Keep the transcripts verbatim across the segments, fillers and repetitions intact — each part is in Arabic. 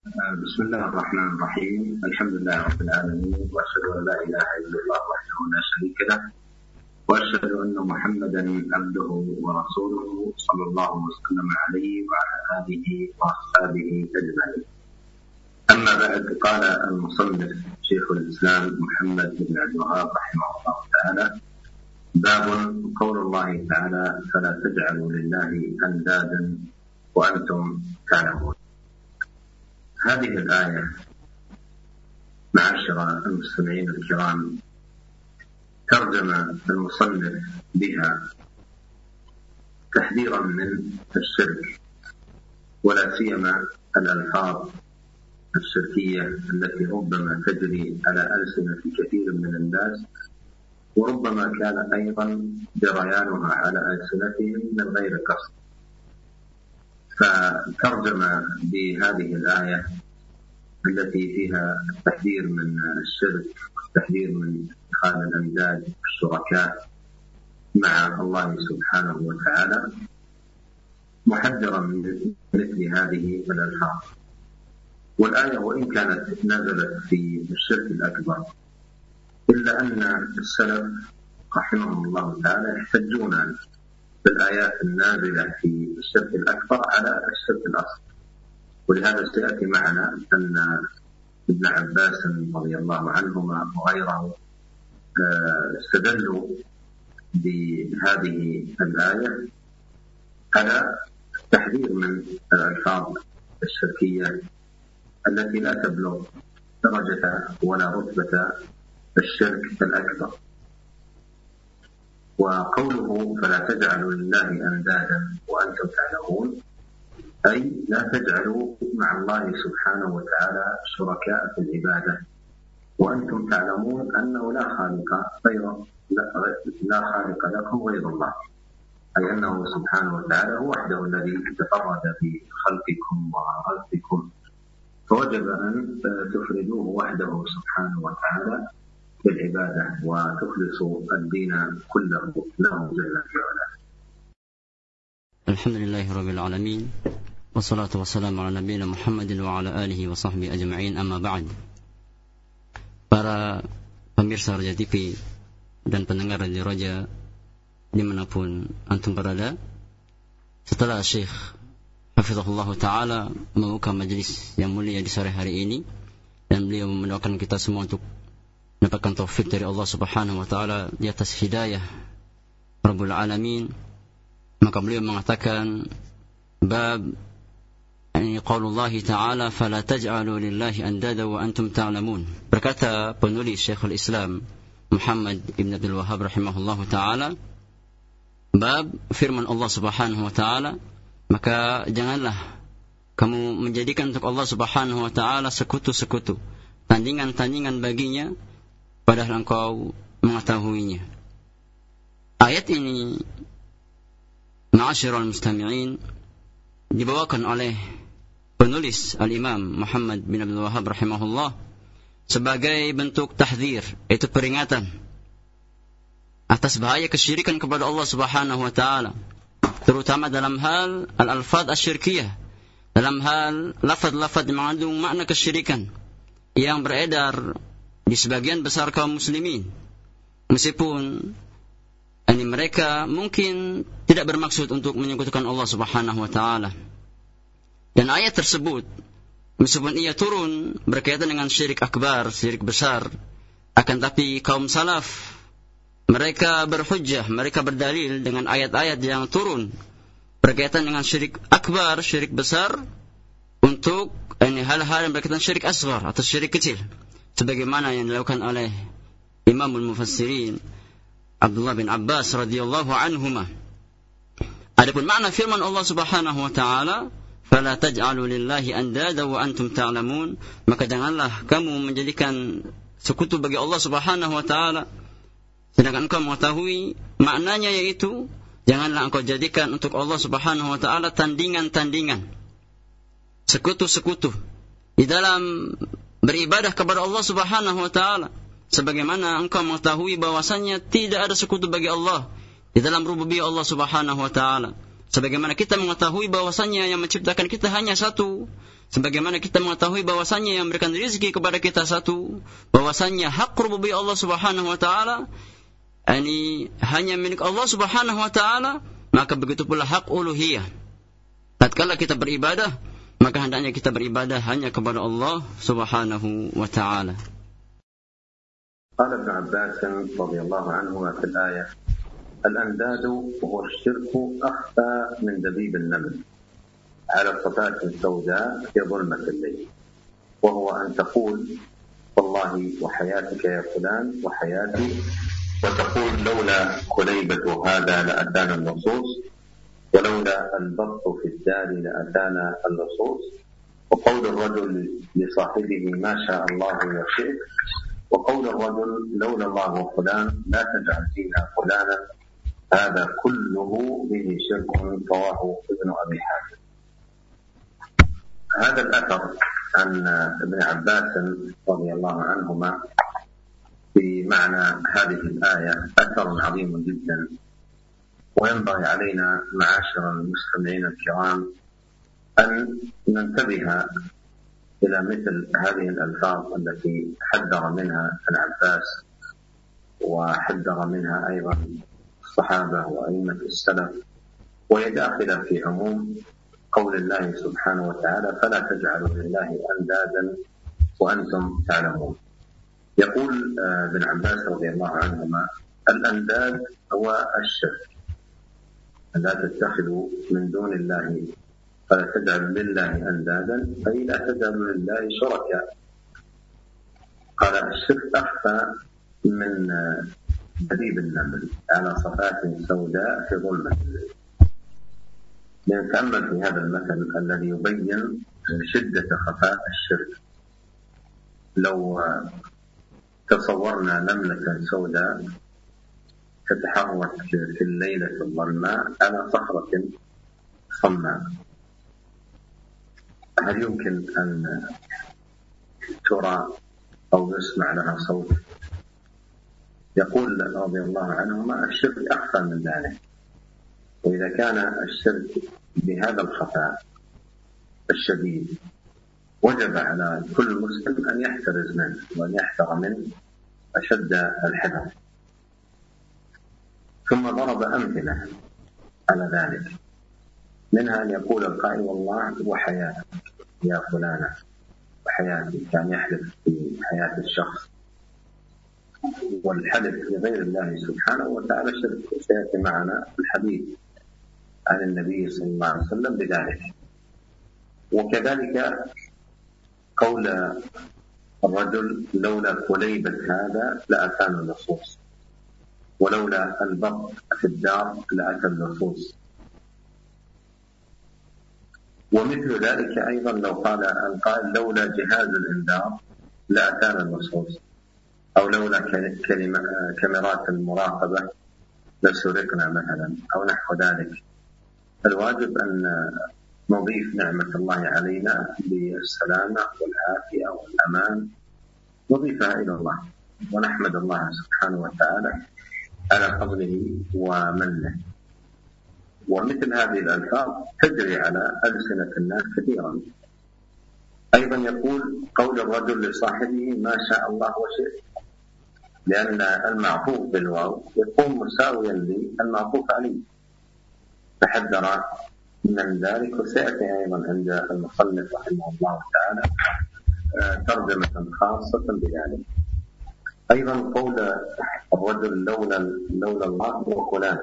بسم الله الرحمن الرحيم. الحمد لله رب العالمين، وأشهد أن لا إله إلا الله وحده لا شريك له، وأشهد أن محمدا عبده ورسوله صلى الله وسلم عليه وعلى آله وأصحابه أجمعين. أما بعد، قال المصنف شيخ الإسلام محمد بن عبد الوهاب رحمه الله تعالى: باب قول الله تعالى: فلا تجعلوا لله أندادا وأنتم تعلمون. هذه الآية معاشر المستمعين الكرام ترجم المصنف بها تحذيرا من الشرك، ولا سيما الألفاظ الشركية التي ربما تجري على ألسنة كثير من الناس، وربما كان أيضا جريانها على ألسنتهم من غير قصد. فترجم بهذه الآية التي فيها التحذير من الشرك والتحذير من اتخاذ الأنداد الشركاء مع الله سبحانه وتعالى، محذرا من مثل هذه الألفاظ. والآية وإن كانت نزلت في الشرك الأكبر، إلا أن السلف رحمهم الله تعالى يحتجون بالآيات النازلة في الشرك الأكبر على الشرك الأصغر. ولهذا سيأتي معنا أن ابن عباس رضي الله عنهما وغيره استدلوا بهذه الآية على التحذير من الألفاظ الشركية التي لا تبلغ درجة ولا رتبة الشرك الأكبر. وقوله فلا تجعلوا لله أندادا وأنتم تعلمون، أي لا تجعلوا مع الله سبحانه وتعالى شركاء في العبادة وأنتم تعلمون أنه لا خالق غيره، لا خالق لكم غير الله، أي أنه سبحانه وتعالى هو وحده الذي تفرد بخلقكم ورزقكم، فوجب أن تفردوه وحده سبحانه وتعالى بالعبادة وتخلصوا الدين كله له جل وعلا. الحمد لله رب العالمين، والصلاة والسلام على نبينا Muhammad wa ala alihi wa sahbihi ajma'in, amma ba'd. Para pemirsa Roja T V dan pendengar Radio Roja dimanapun antum berada, setelah Syekh Hafizahullah Ta'ala membuka majlis yang mulia di sore hari ini, dan beliau mendoakan kita semua untuk mendapatkan taufik dari Allah Subhanahu wa Ta'ala di atas hidayah Rabbul Alamin, maka beliau mengatakan bab ini qaulullah ta'ala fala taj'alu lillahi andada wa antum ta'lamun. Berkata penulis Syekhul Islam Muhammad ibn Abdul Wahhab rahimahullahu ta'ala, bab firman Allah Subhanahu wa ta'ala, maka janganlah kamu menjadikan untuk Allah Subhanahu wa ta'ala sekutu-sekutu, tandingan-tandingan baginya, padahal engkau mengetahuinya. Ayat ini ma'asyiral mustami'in dibawakan oleh penulis Al-Imam Muhammad bin Abdul Wahhab rahimahullah sebagai bentuk tahdzir, yaitu peringatan atas bahaya kesyirikan kepada Allah Subhanahu wa ta'ala, terutama dalam hal al-alfaz asyirkiyah, dalam hal lafaz-lafaz yang mengandung makna kesyirikan yang beredar di sebagian besar kaum muslimin, meskipun ini mereka mungkin tidak bermaksud untuk menyekutukan Allah Subhanahu wa ta'ala. Dan ayat tersebut, meskipun ia turun berkaitan dengan syirik akbar, syirik besar, akan tapi kaum salaf mereka berhujjah, mereka berdalil dengan ayat-ayat yang turun berkaitan dengan syirik akbar, syirik besar, untuk ini hal-hal yang berkaitan syirik asghar atau syirik kecil, sebagaimana yang dilakukan oleh Imamul Mufassirin Abdullah bin Abbas radhiyallahu anhuma. Adapun makna firman Allah Subhanahu wa ta'ala fala taj'alu lillahi andada wa antum ta'lamun, maka janganlah kamu menjadikan sekutu bagi Allah Subhanahu wa ta'ala sedangkan engkau mengetahui maknanya, yaitu janganlah engkau jadikan untuk Allah Subhanahu wa ta'ala tandingan-tandingan, sekutu-sekutu di dalam beribadah kepada Allah Subhanahu wa ta'ala, sebagaimana engkau mengetahui bahwasannya tidak ada sekutu bagi Allah di dalam rububiyah Allah Subhanahu wa ta'ala, Sebagaimana kita mengetahui bahwasannya yang menciptakan kita hanya satu, sebagaimana kita mengetahui bahwasannya yang memberikan rezeki kepada kita satu, bahwasannya hak rububiyah Allah Subhanahu wa taala ini hanya milik Allah Subhanahu wa taala, maka begitu pula hak uluhiyah. Tatkala kita beribadah, maka hendaknya kita beribadah hanya kepada Allah Subhanahu wa taala. قال ابن عباس رضي الله عنهما في الآية: الأنداد هو الشرك أخفى من دبيب النمل على الصفات السوداء في ظلمة الليل، وهو أن تقول والله وحياتك يا فلان وحياتي، وتقول لولا كليبة هذا لأتانا اللصوص، ولولا البط في الدار لأتانا اللصوص، وقول الرجل لصاحبه ما شاء الله وشئت، وقول الرجل لولا الله وفلان لا تجعل فينا فلانا، هذا كله به شرك. رواه ابن أبي حاتم. هذا الأثر عن ابن عباس رضي الله عنهما في معنى هذه الآية أثر عظيم جدا، وينبغي علينا معاشر المستمعين الكرام أن ننتبه إلى مثل هذه الألفاظ التي حذر منها ابن عباس وحذر منها أيضا الصحابة وأئمة السلف، وهي داخلة في عموم قول الله سبحانه وتعالى: فلا تجعلوا لله أندادا وأنتم تعلمون. يقول ابن عباس رضي الله عنهما: الأنداد هو الشرك، لا تتخذوا من دون الله، فلا تجعلوا لله أندادا، أي لا تجعلوا لله شركاء. قال: الشرك أخفى من دبيب النمل على صفات سوداء في ظلمة الليل. لنتأمل في هذا المثل الذي يبين شدة خفاء الشرك. لو تصورنا نملة سوداء تتحرك في الليلة الظلماء على صخرة صماء، هل يمكن أن ترى أو يسمع لها صوت؟ يقول رضي الله عنهما: الشرك أخفى من ذلك. وإذا كان الشرك بهذا الخفاء الشديد وجب على كل مسلم أن يحترز منه وأن يحذر منه أشد الحذر. ثم ضرب أمثلة على ذلك، منها أن يقول القائل: والله وحياتك يا فلانة وحياتي، كان يحلف في حياة الشخص، والحلف لغير الله سبحانه وتعالى شرك، سيأتي معنا الحديث عن النبي صلى الله عليه وسلم بذلك. وكذلك قول الرجل: لولا كليبة هذا لأتانا اللصوص، ولولا البط في الدار لأتى اللصوص. ومثل ذلك أيضا لو قال القائل: لولا جهاز الإنذار لأتانا اللصوص، أو لولا كاميرات المراقبة لسرقنا مثلا، أو نحو ذلك. الواجب أن نضيف نعمة الله علينا بالسلامة والعافية والأمان، نضيفها إلى الله ونحمد الله سبحانه وتعالى على فضله ومنه. ومثل هذه الألفاظ تجري على ألسنة الناس كثيرا. أيضا يقول قول الرجل لصاحبه: ما شاء الله وشئت، لأن المعطوف بالواو يكون مساويا للمعطوف عليه، تحذر من ذلك. وسيأتي أيضا عند المصنف رحمه الله تعالى ترجمة خاصة بذلك. أيضا قول الرجل: لولا لولا الله وفلان،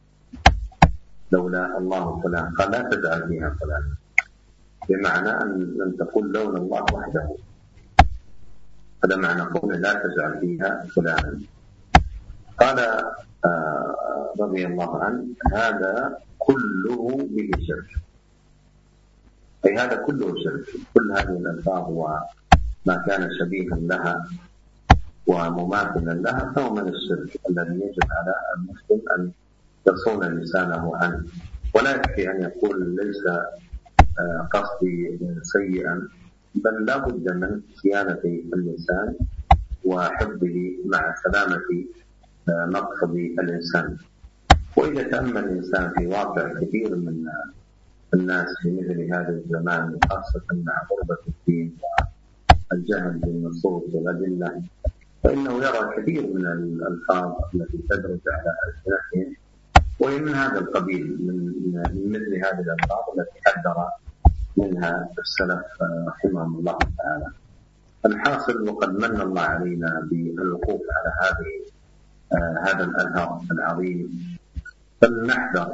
لولا الله فلان، قال: لا تجعل فيها فلان، بمعنى أن تقول لولا الله وحده، هذا معنى قوله لا تجعل فيها فلانا. قال آه رضي الله عنه: هذا كله به شرك، أي هذا كله شرك. كل هذه الألفاظ وما كان شبيها لها ومماثلا لها فهو من الشرك الذي يجب على المسلم أن يصون لسانه عنه. ولا يكفي أن يقول ليس قصدي سيئا، بل لا بد من صيانة اللسان وحفظه مع سلامة مقصد الإنسان. وإذا تأمل الإنسان في واقع كثير من الناس في مثل هذا الزمان، خاصة مع غربة الدين والجهل بالنصوص والأدلة، فإنه يرى كثير من الألفاظ التي تدرج على ألسنتهم وهي من هذا القبيل، من مثل هذه الألفاظ التي حذر منها السلف رحمهم الله تعالى. الحاصل، وقد من الله علينا بالوقوف على هذه آه هذا الأثر العظيم، فلنحذر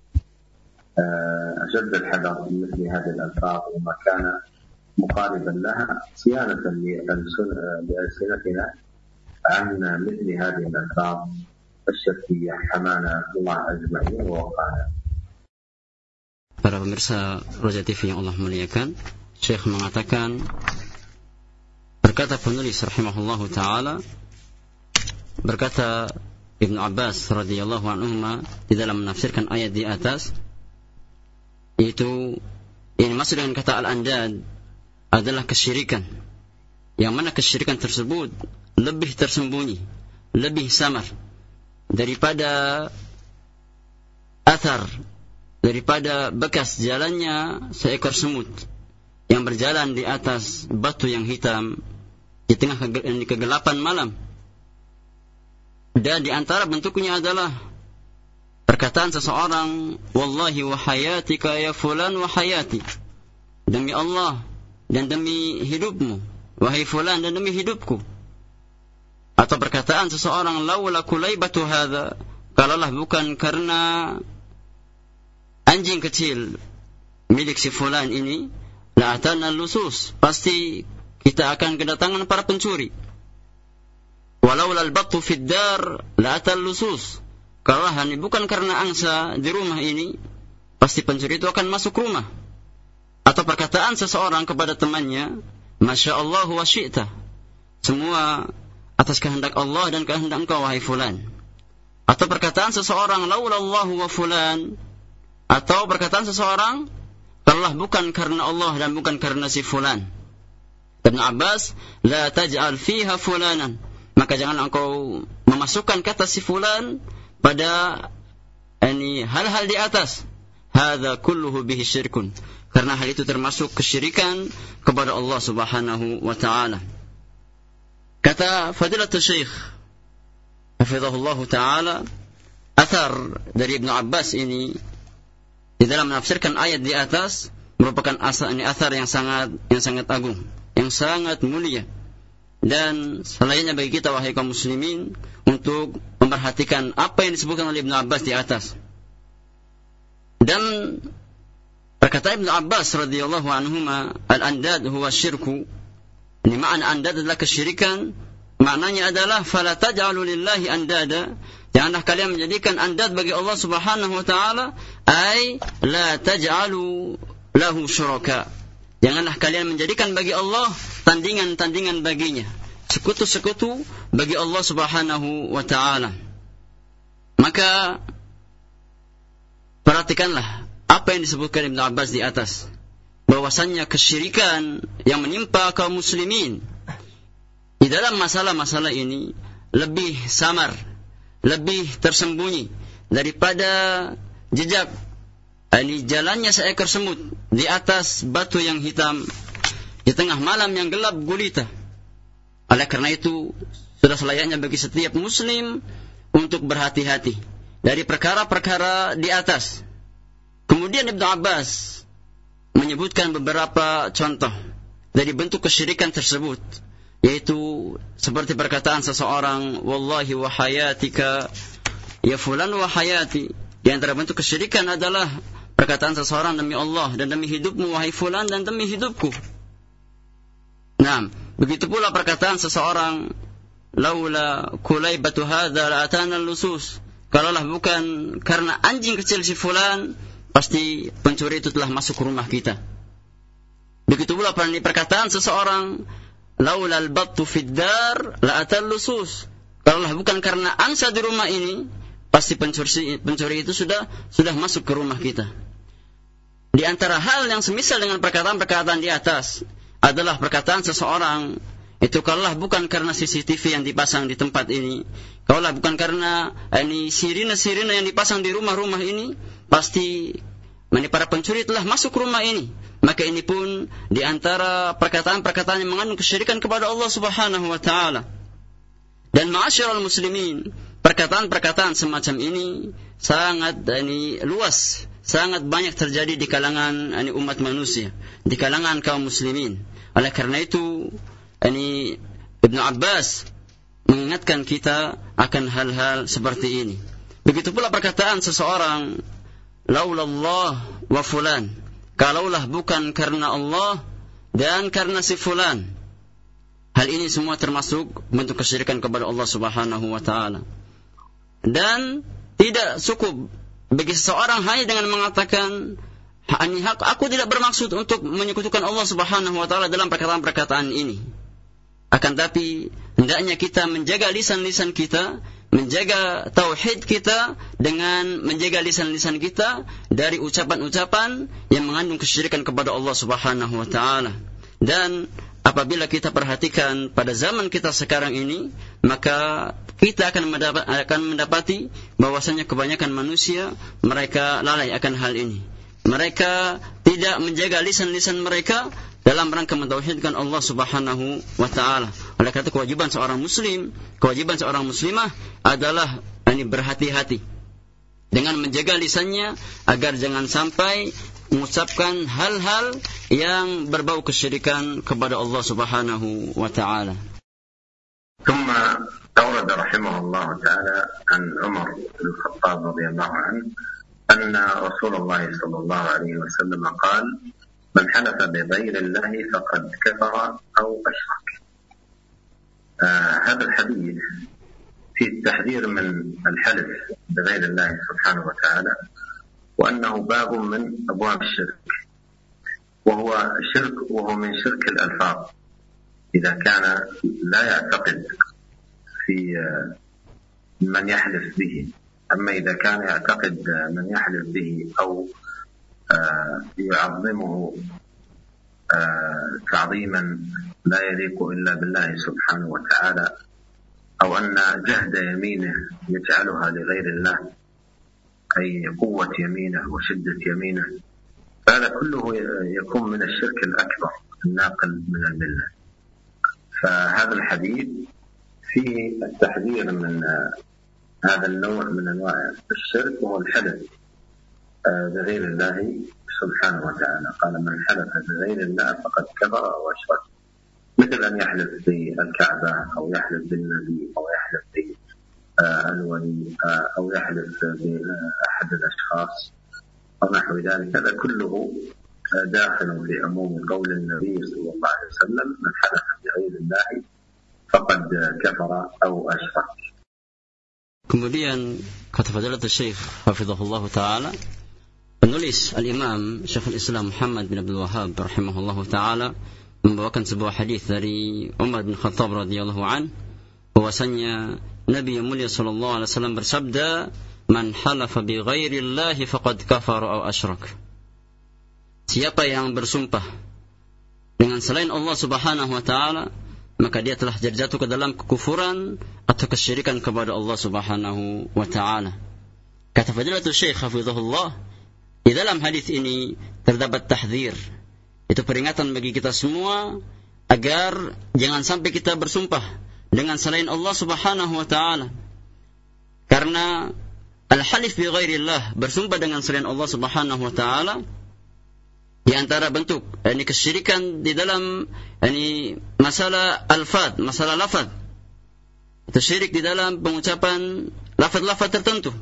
آه أشد الحذر من مثل هذه الألفاظ وما كان مخالفا لها، صيانة لألسنتنا عن مثل هذه الألفاظ الشركية. حمانا الله أجمعين ووقانا. Para pemirsa Roja T V yang Allah muliakan, Syekh mengatakan, berkata penulis rahimahullahu ta'ala, berkata Ibnu Abbas radhiyallahu anhuma di dalam menafsirkan ayat di atas, yaitu yang dimaksud dengan kata al-andad adalah kesyirikan, yang mana kesyirikan tersebut lebih tersembunyi, lebih samar daripada athar, daripada bekas jalannya seekor semut yang berjalan di atas batu yang hitam di tengah kegelapan malam. Dan di antara bentuknya adalah perkataan seseorang, wallahi wa hayatika ya fulan wa hayati, demi Allah dan demi hidupmu wahai fulan dan demi hidupku. Atau perkataan seseorang, laula kulaibatu hadza, kalaulah bukan karena anjing kecil milik si fulan ini, la atana lusus, pasti kita akan kedatangan para pencuri. Walau lal battu fid dar la atal lusus, kalau ini bukan karena angsa di rumah ini, pasti pencuri itu akan masuk rumah. Atau perkataan seseorang kepada temannya, masya Allah wa syi'ta, semua atas kehendak Allah dan kehendak engkau wahai fulan. Atau perkataan seseorang, laulallahu wa fulan, atau perkataan seseorang, kalaulah bukan karena Allah dan bukan karena si fulan. Ibn Abbas, la taj'al fiha fulanan, maka jangan engkau memasukkan kata si fulan pada ini hal-hal di atas. Hadza kulluhu bihi syirkun, karena hal itu termasuk kesyirikan kepada Allah Subhanahu wa taala. Kata Fadilatul Syekh hafizahullah taala, athar dari Ibnu Abbas ini di dalam menafsirkan ayat di atas merupakan asal ini athar yang sangat yang sangat agung, yang sangat mulia, dan selayaknya bagi kita wahai kaum muslimin untuk memperhatikan apa yang disebutkan oleh Ibnu Abbas di atas. Dan perkataan Ibnu Abbas radhiyallahu anhuma, al-andad huwa syirku, ini makna andad adalah kesyirikan, maknanya adalah fala taj'alu lillahi andada, janganlah kalian menjadikan andad bagi Allah Subhanahu wa taala, ai la taj'alu lahu syuraka, janganlah kalian menjadikan bagi Allah tandingan-tandingan baginya, sekutu-sekutu bagi Allah Subhanahu wa taala. Maka perhatikanlah apa yang disebutkan Ibnu Abbas di atas, bahwasannya kesyirikan yang menimpa kaum muslimin di dalam masalah-masalah ini lebih samar, lebih tersembunyi daripada jejak ini jalannya seekor semut di atas batu yang hitam di tengah malam yang gelap gulita. Oleh karena itu sudah selayaknya bagi setiap muslim untuk berhati-hati dari perkara-perkara di atas. Kemudian Ibnu Abbas menyebutkan beberapa contoh dari bentuk kesyirikan tersebut, yaitu seperti perkataan seseorang, wallahi wa hayatika ya fulan wa hayati. Di antara bentuk kesyirikan adalah perkataan seseorang, demi Allah dan demi hidupmu wahai fulan dan demi hidupku. Nah, begitu pula perkataan seseorang, laula kulaibatu hadza la atana lusus, kalaulah bukan karena anjing kecil si fulan, pasti pencuri itu telah masuk ke rumah kita. Begitu pula perkataan seseorang, laulal battu fid dar la atal lusus, kalaulah bukan karena angsa di rumah ini, pasti pencuri pencuri itu sudah sudah masuk ke rumah kita. Di antara hal yang semisal dengan perkataan-perkataan di atas adalah perkataan seseorang itu kalaulah bukan karena C C T V yang dipasang di tempat ini, kalaulah bukan karena ini sirine-sirine yang dipasang di rumah-rumah ini, pasti ini para pencuri telah masuk rumah ini. Maka ini pun di antara perkataan-perkataan yang mengandung kesyirikan kepada Allah Subhanahu wa taala. Dan ma'asyiral muslimin, perkataan-perkataan semacam ini sangat ini luas, sangat banyak terjadi di kalangan ini umat manusia, di kalangan kaum muslimin. Oleh karena itu, ini Ibnu Abbas mengingatkan kita akan hal-hal seperti ini. Begitu pula perkataan seseorang, laulallah wa fulan, kalaulah bukan karena Allah dan karena si fulan. Hal ini semua termasuk bentuk kesyirikan kepada Allah Subhanahu wa taala. Dan tidak cukup bagi seseorang hanya dengan mengatakan, aku tidak bermaksud untuk menyekutukan Allah Subhanahu wa taala dalam perkataan-perkataan ini. Akan tapi hendaknya kita menjaga lisan-lisan kita, menjaga tauhid kita dengan menjaga lisan-lisan kita dari ucapan-ucapan yang mengandung kesyirikan kepada Allah Subhanahu wa taala. Dan apabila kita perhatikan pada zaman kita sekarang ini, maka kita akan mendapat, akan mendapati bahwasanya kebanyakan manusia mereka lalai akan hal ini. Mereka tidak menjaga lisan-lisan mereka dalam rangka mentauhidkan Allah Subhanahu wa taala. Oleh karena itu kewajiban seorang muslim, kewajiban seorang muslimah adalah ini berhati-hati dengan menjaga lisannya agar jangan sampai mengucapkan hal-hal yang berbau kesyirikan kepada Allah Subhanahu wa taala. ثم أورد رحمه الله تعالى عن عمر بن الخطاب رضي الله عنه أن رسول الله صلى الله عليه وسلم قال: من حلف بغير الله فقد كفر أو أشرك. آه هذا الحديث في التحذير من الحلف بغير الله سبحانه وتعالى، وأنه باب من أبواب الشرك، وهو شرك وهو من شرك الألفاظ إذا كان لا يعتقد في من يحلف به. أما إذا كان يعتقد من يحلف به أو يعظمه تعظيما لا يليق إلا بالله سبحانه وتعالى، أو أن جهد يمينه يجعلها لغير الله، أي قوة يمينه وشدة يمينه، فهذا كله يكون من الشرك الأكبر الناقل من الملة. فهذا الحديث فيه التحذير من هذا النوع من أنواع الشرك، وهو الحلف بغير الله سبحانه وتعالى. قال: من حلف بغير الله فقد كفر أو أشرك، مثل أن يحلف بالكعبة أو يحلف بالنبي أو يحلف بالولي أو يحلف بأحد الأشخاص أو نحو ذلك. هذا كله داخل في عموم قول النبي صلى الله عليه وسلم: من حلف بغير الله فقد كفر أو أشرك. Kemudian kata Fadilatul Syekh hafizahullah taala, penulis Al-Imam Syekhul Islam Muhammad bin Abdul Wahhab rahimahullah taala membawakan sebuah hadis dari Umar bin Khattab radhiyallahu an, bahwasanya Nabi yang mulia sallallahu alaihi wasallam bersabda, "Man halafa bi ghairi Allah faqad kafara aw asyrak." Siapa yang bersumpah dengan selain Allah Subhanahu wa taala, maka dia telah jatuh ke dalam kekufuran atau kesyirikan kepada Allah Subhanahu wa taala. Kata Fadilatul Syekh hafizahullah, di dalam hadis ini terdapat tahdzir, itu peringatan bagi kita semua agar jangan sampai kita bersumpah dengan selain Allah Subhanahu wa taala. Karena al-halif bi ghairillah, bersumpah dengan selain Allah Subhanahu wa taala, di antara bentuk ini kesyirikan di dalam ini masalah alfad, masalah lafaz. Itu syirik di dalam pengucapan lafaz-lafaz tertentu.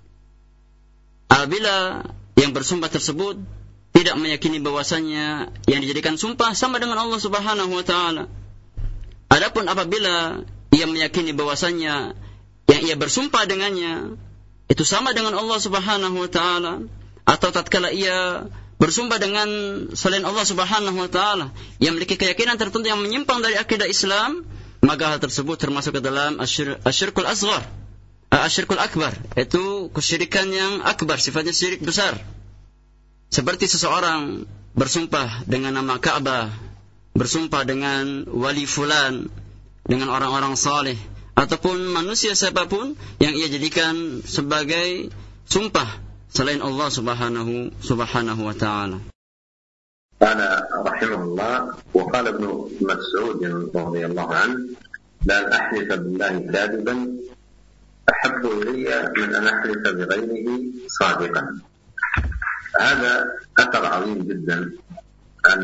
Apabila yang bersumpah tersebut tidak meyakini bahwasanya yang dijadikan sumpah sama dengan Allah Subhanahu wa taala. Adapun apabila ia meyakini bahwasanya yang ia bersumpah dengannya itu sama dengan Allah Subhanahu wa taala, atau tatkala ia bersumpah dengan selain Allah Subhanahu wa taala yang memiliki keyakinan tertentu yang menyimpang dari akidah Islam, maka hal tersebut termasuk ke dalam asyirkul asghar, asyirkul akbar, itu kesyirikan yang akbar, sifatnya syirik besar. Seperti seseorang bersumpah dengan nama Ka'bah, bersumpah dengan wali fulan, dengan orang-orang saleh ataupun manusia siapapun yang ia jadikan sebagai sumpah selain Allah Subhanahu Subhanahu wa taala. قال رحمه الله وقال ابن مسعود رضي الله عنه لا أحلف بالله كاذبا أحب إلي من أن أحلف بغيره صادقا. هذا أثر عظيم جدا عن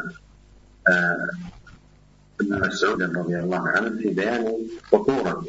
ابن مسعود رضي الله عنه في بيان خطورة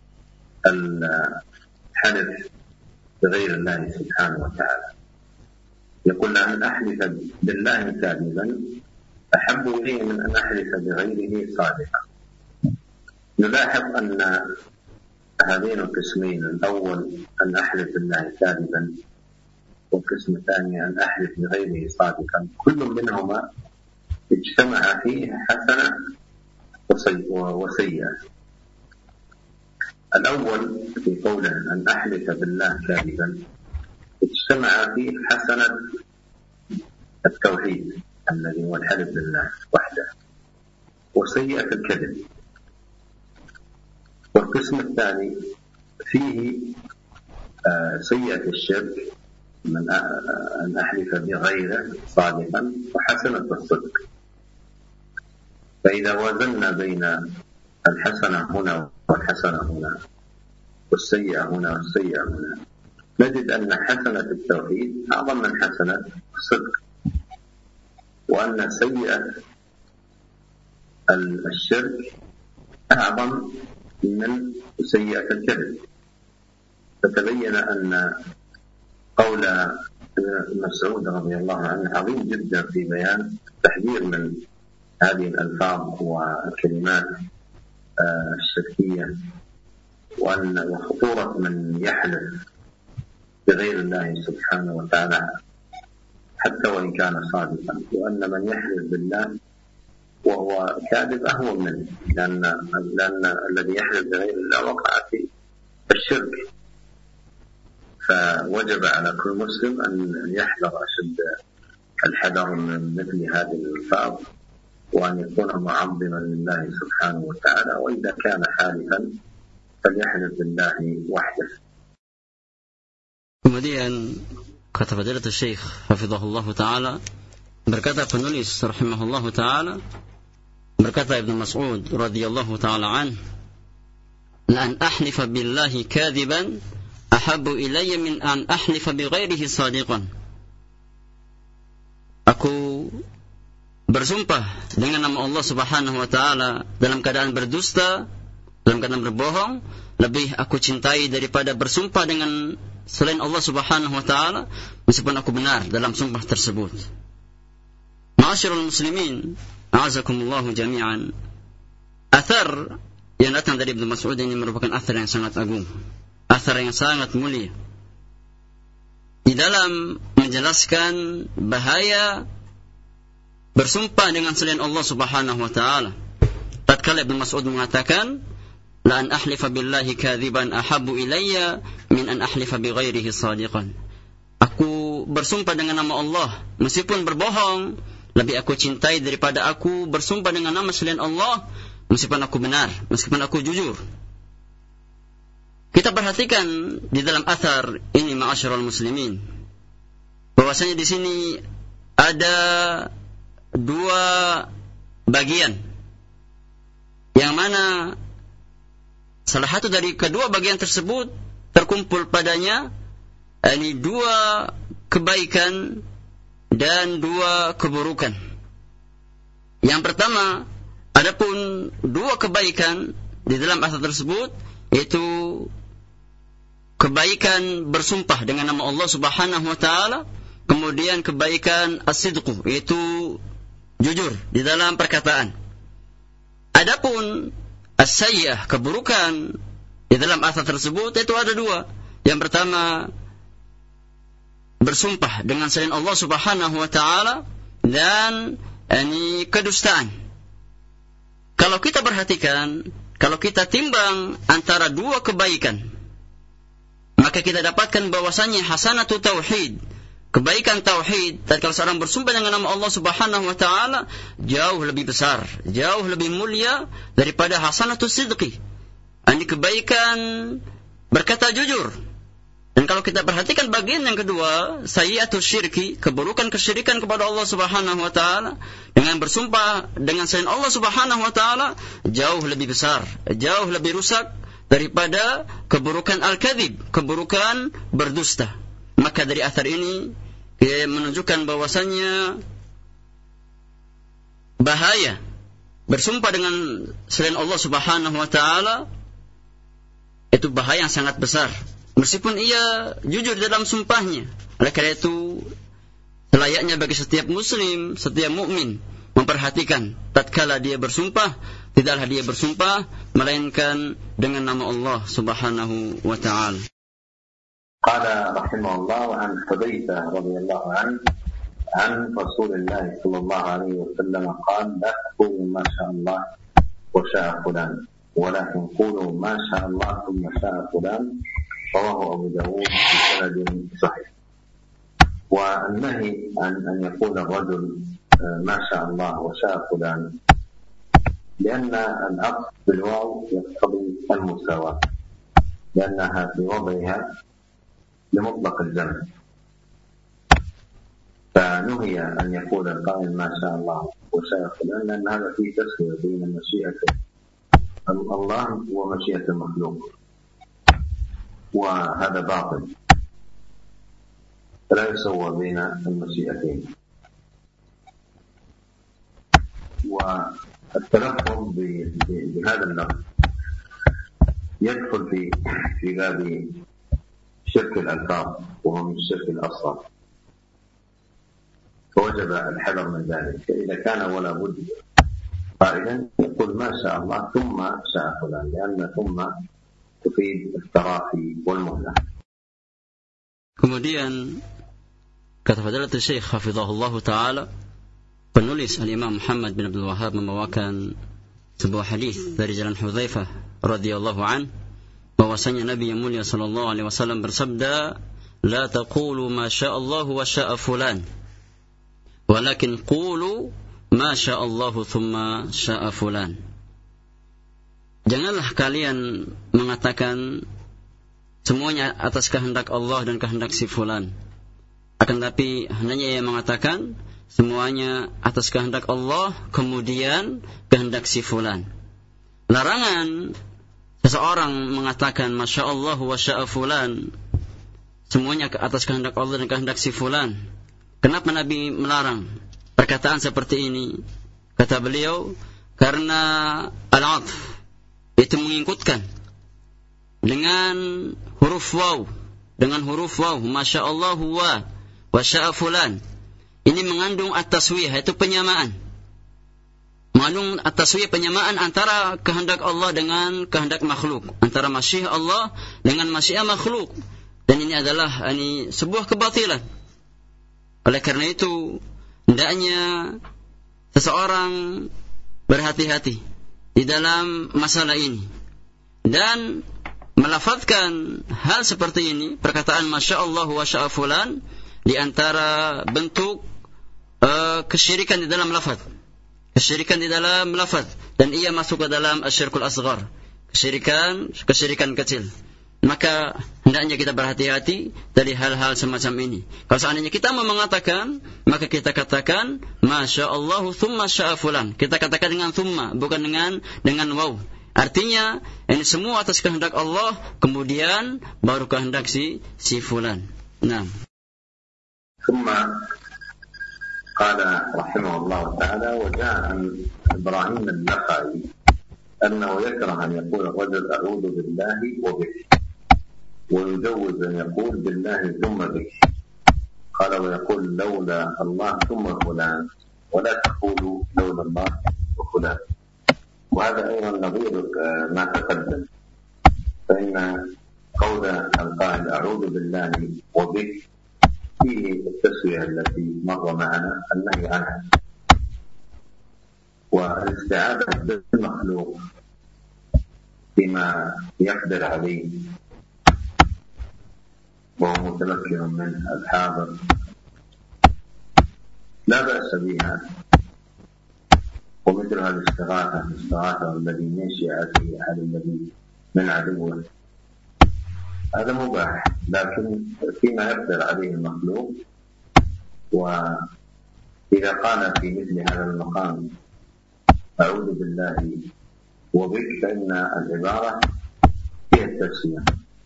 الحلف بغير الله سبحانه وتعالى. يقول أن أحلف بالله كاذبا أحب إلي من أن أحلف بغيره صادقا. نلاحظ أن هذين القسمين، الأول أن أحلف بالله كاذبا والقسم الثاني أن أحلف بغيره صادقا، كل منهما اجتمع فيه حسنة وسيئة. الأول في قوله أن أحلف بالله كاذبا اجتمع فيه حسنة التوحيد الذي هو الحلف بالله وحده وسيئة الكذب. والقسم الثاني فيه سيئة الشرك من أن أحلف بغيره صادقا وحسنة الصدق. فإذا وزننا بين الحسنة هنا والحسنة هنا والسيئة هنا والسيئة هنا نجد أن حسنة التوحيد أعظم من حسنة الصدق، وأن سيئة الشرك أعظم من سيئة الكذب. فتبين أن قول ابن مسعود رضي الله عنه عظيم جدا في بيان التحذير من هذه الألفاظ والكلمات الشركية وأن وخطورة من يحلف بغير الله سبحانه وتعالى حتى وإن كان صادقا، وأن من يحلف بالله وهو كاذب أهون منه، لأن لأن الذي يحلف بغير الله وقع في الشرك. فوجب على كل مسلم أن يحذر أشد الحذر من مثل هذه الألفاظ وأن يكون معظما لله سبحانه وتعالى، وإذا كان حالفا فليحلف بالله وحده. Kemudian kata Fadilatul Syekh hafizahullah taala, berkata penulis rahimahullah taala, berkata Ibnu Mas'ud radhiyallahu taala an, la an ahlifa billahi kadiban ahabbu ilayya min an ahlifa bighairihi sadiqan. Aku bersumpah dengan nama Allah Subhanahu wa taala dalam keadaan berdusta, dalam keadaan berbohong, lebih aku cintai daripada bersumpah dengan selain Allah Subhanahu wa taala meskipun aku benar dalam sumpah tersebut. Ma'asyiral muslimin, a'azakumullah jami'an. Athar yang datang dari Ibnu Mas'ud ini merupakan athar yang sangat agung, athar yang sangat mulia di dalam menjelaskan bahaya bersumpah dengan selain Allah Subhanahu wa taala. Tatkala Ibnu Mas'ud mengatakan, la an ahlifa billahi kadziban ahabbu ilayya min an ahlifa bighairihi sadiqan. Aku bersumpah dengan nama Allah meskipun berbohong, lebih aku cintai daripada aku bersumpah dengan nama selain Allah meskipun aku benar, meskipun aku jujur. Kita perhatikan di dalam athar ini ma'asyiral muslimin, bahwasanya di sini ada dua bagian yang mana salah satu dari kedua bagian tersebut terkumpul padanya ini dua kebaikan dan dua keburukan. Yang pertama, adapun dua kebaikan di dalam athar tersebut, yaitu kebaikan bersumpah dengan nama Allah Subhanahu wa taala, kemudian kebaikan as-sidqu, yaitu jujur di dalam perkataan. Adapun as-sayyi'ah, keburukan di dalam athar tersebut itu ada dua. Yang pertama, bersumpah dengan selain Allah Subhanahu wa taala, dan ini kedustaan. Kalau kita perhatikan, kalau kita timbang antara dua kebaikan, maka kita dapatkan bahwasanya hasanatu tauhid, kebaikan tauhid, tatkala seorang bersumpah dengan nama Allah Subhanahu wa taala, jauh lebih besar, jauh lebih mulia daripada hasanatus sidqi. Ini kebaikan berkata jujur. Dan kalau kita perhatikan bagian yang kedua, sayyi'atus syirki, keburukan kesyirikan kepada Allah Subhanahu wa taala, dengan bersumpah dengan selain Allah Subhanahu wa taala, jauh lebih besar, jauh lebih rusak daripada keburukan al-kadzib, keburukan berdusta. Maka dari athar ini menunjukkan bahwasannya bahaya bersumpah dengan selain Allah Subhanahu wa taala itu bahaya yang sangat besar. Meskipun ia jujur dalam sumpahnya. Oleh karena itu, selayaknya bagi setiap muslim, setiap mukmin memperhatikan tatkala dia bersumpah, tidaklah dia bersumpah melainkan dengan nama Allah Subhanahu wa taala. Qala rahimahullah wa an Hudzaifah radhiyallahu anhu an Rasulullah sallallahu alaihi wasallam qala la taqulu ma syaa Allah wa syaa fulan walakin qulu ma syaa Allah thumma syaa fulan. رواه أبو داود بسند صحيح. والنهي عن أن يقول الرجل ما شاء الله وشاء فلان لأن العطف بالواو يقتضي المساواة لأنها في وضعها لمطلق الجمع، فنهي أن يقول القائل ما شاء الله وشاء فلان لأن هذا فيه تسوية بين مشيئة الله ومشيئة المخلوق، وهذا باطل فلا يسوى بين المشيئتين. والتلفظ بهذا اللفظ يدخل في في باب شرك الألفاظ وهو من الشرك الأصغر، فوجب الحذر من ذلك. فإذا كان ولا بد قائلا يقول ما شاء الله ثم شاء فلان، لأن ثم تفيد التراخي والمهلة. Kemudian kata Fadilatul Syekh hafizahullah taala, penulis Al-Imam Muhammad bin Abdul Wahhab membawakan sebuah hadis dari jalan Hudzaifah radhiyallahu an, bahwasanya Nabi yang mulia sallallahu alaihi wasallam bersabda, la taqulu ma syaa Allah wa syaa fulan walakin qulu ma syaa Allah thumma syaa fulan. Janganlah kalian mengatakan semuanya atas kehendak Allah dan kehendak si fulan. Akan tapi hendaknya ia mengatakan semuanya atas kehendak Allah kemudian kehendak si fulan. Larangan seseorang mengatakan masya Allah wa syaa fulan, semuanya atas kehendak Allah dan kehendak si fulan. Kenapa Nabi melarang perkataan seperti ini? Kata beliau, karena al-'athf itu mengikutkan dengan huruf waw, dengan huruf waw, masya Allah wa wa syaa fulan. Ini mengandung at-taswiyah, itu penyamaan. Mengandung at-taswiyah, penyamaan antara kehendak Allah dengan kehendak makhluk, antara masyiah Allah dengan masyiah makhluk. Dan ini adalah ini sebuah kebatilan. Oleh karena itu, hendaknya seseorang berhati-hati di dalam masalah ini dan melafazkan hal seperti ini, perkataan masya Allah wa syaa fulan, di antara bentuk uh, kesyirikan di dalam lafaz, kesyirikan di dalam lafaz, dan ia masuk ke dalam asyirkul asghar, kesyirikan kesyirikan kecil. Maka hendaknya kita berhati-hati dari hal-hal semacam ini. Kalau seandainya kita mau mengatakan, maka kita katakan masya Allah thumma syaa fulan. Kita katakan dengan thumma, bukan dengan dengan waw. Artinya ini semua atas kehendak Allah, kemudian baru kehendak si si fulan. Nah. ثم قال رحمه الله تعالى وجاء عن إبراهيم النخعي أنه يكره أن يقول الرجل أعوذ بالله وبك، ويجوز أن يقول بالله ثم بك. قال ويقول لولا الله ثم فلان، ولا تقولوا لولا الله وفلان. وهذا أيضا نظير ما تقدم، فإن قول القائل أعوذ بالله وبك فيه التسوية التي مر معنا النهي عنها، والاستعاذة بالمخلوق بما يقدر عليه وهو متمكن منه الحاضر لا بأس بها. ومثل هذه الاستغاثة الاستغاثة الذي من شيعته على الذي من عدوه هذا مباح، لكن فيما يقدر عليه المخلوق. وإذا قال في مثل هذا المقام أعوذ بالله وبك فإن العبارة هي التسمية،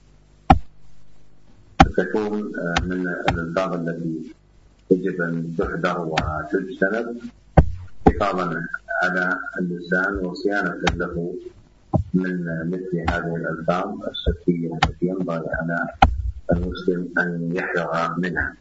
فتكون من الألفاظ التي يجب أن تحذر وتجتنب حفاظا على اللسان وصيانة له من مثل هذه الألفاظ الشركية التي ينبغي على المسلم أن يحذر منها.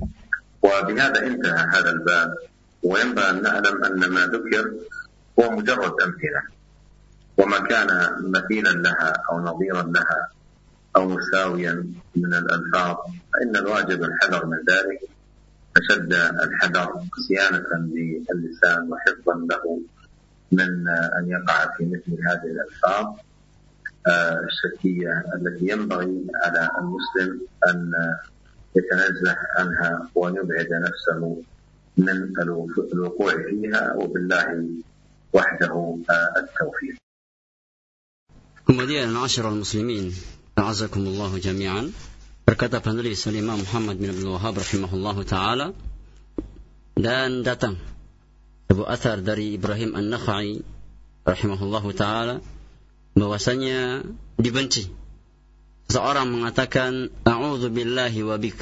وبهذا انتهى هذا الباب، وينبغي أن نعلم أن ما ذكر هو مجرد أمثلة، وما كان مثيلا لها أو نظيرا لها أو مساويا من الألفاظ فإن الواجب الحذر من ذلك، أشد الحذر صيانة للسان وحفظا له من أن يقع في مثل هذه الألفاظ الشركية التي ينبغي على المسلم أن يتنزه عنها ويبعد نفسه من الوقوع فيها، وبالله وحده التوفيق. Kemudian ma'asyiral muslimin, a'azakumullah jami'an, berkata penulis Imam Muhammad bin Abdul Wahhab rahimahullahu taala, dan datang sebuah athar dari Ibrahim An-Nakhai rahimahullahu taala bahwasanya dibenci seorang mengatakan a'udzu billahi wa bik,